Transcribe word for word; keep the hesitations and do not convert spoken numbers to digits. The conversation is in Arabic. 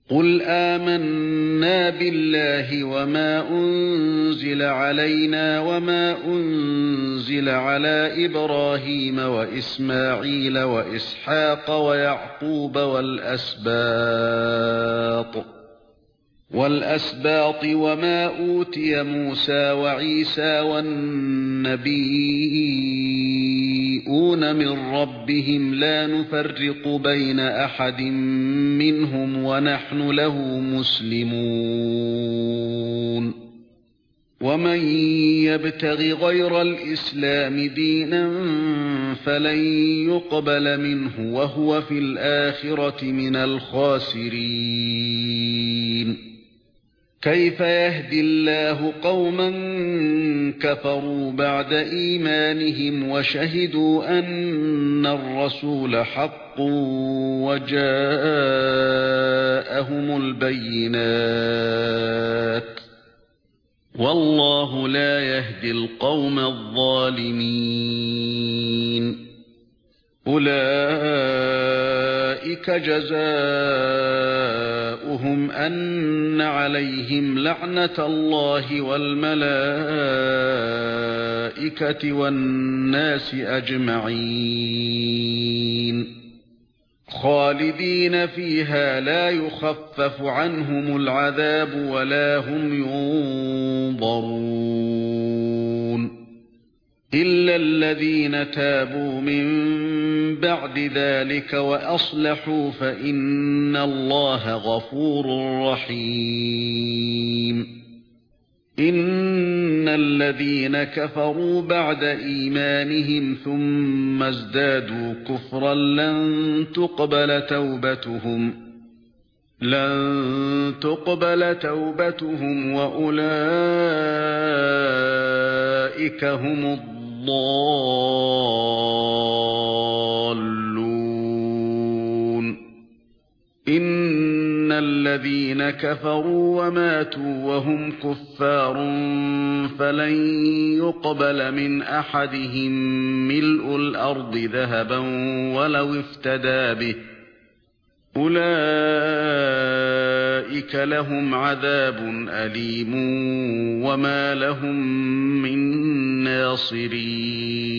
قُلْ آمَنَّا بِاللَّهِ وَمَا أُنزِلَ عَلَيْنَا وَمَا أُنزِلَ عَلَى إِبْرَاهِيمَ وَإِسْمَاعِيلَ وَإِسْحَاقَ وَيَعْقُوبَ وَالْأَسْبَاطِ وَالْأَسْبَاطِ وَمَا أُوتِيَ مُوسَى وَعِيسَى وَالنَّبِيُّونَ مِن رَّبِّهِمْ لَا نُفَرِّقُ بَيْنَ أَحَدٍ مِّنْهُمْ وَنَحْنُ لَهُ مُسْلِمُونَ وَمَن يَبْتَغِ غَيْرَ الْإِسْلَامِ دِينًا فَلَن يُقْبَلَ مِنْهُ وَهُوَ فِي الْآخِرَةِ مِنَ الْخَاسِرِينَ كَيْفَ يَهْدِي اللَّهُ قَوْمًا كَفَرُوا بَعْدَ إِيمَانِهِمْ وَشَهِدُوا أَنَّ الرَّسُولَ حَقٌّ وَجَاءَهُمُ الْبَيِّنَاتُ وَاللَّهُ لَا يَهْدِي الْقَوْمَ الظَّالِمِينَ أُولَئِكَ جَزَاؤُهُمْ أَنَّ عَلَيْهِمْ لَعْنَةَ اللَّهِ وَالْمَلَائِكَةِ وَالنَّاسِ أَجْمَعِينَ خَالِدِينَ فِيهَا لَا يُخَفَّفُ عَنْهُمُ الْعَذَابُ وَلَا هُمْ يُنظَرُونَ إِلَّا الَّذِينَ تَابُوا مِن بَعْدِ ذَلِكَ وَأَصْلَحُوا فَإِنَّ اللَّهَ غَفُورٌ رَّحِيمٌ إِنَّ الَّذِينَ كَفَرُوا بَعْدَ إِيمَانِهِمْ ثُمَّ ازْدَادُوا كُفْرًا لَّن تُقْبَلَ تَوْبَتُهُمْ لَن تُقْبَلَ تَوْبَتُهُمْ وَأُولَئِكَ هُمُ الضَّالُّونَ إِنَّ الَّذِينَ كَفَرُوا وَمَاتُوا وَهُمْ كُفَّارٌ فَلَن يُقْبَلَ مِنْ أَحَدِهِم مِّلْءُ الْأَرْضِ ذَهَبًا وَلَوِ افْتَدَىٰ بِهِ أُولَئِكَ لَهُمْ عَذَابٌ أَلِيمٌ وَمَا لَهُم مِّن نَّاصِرِينَ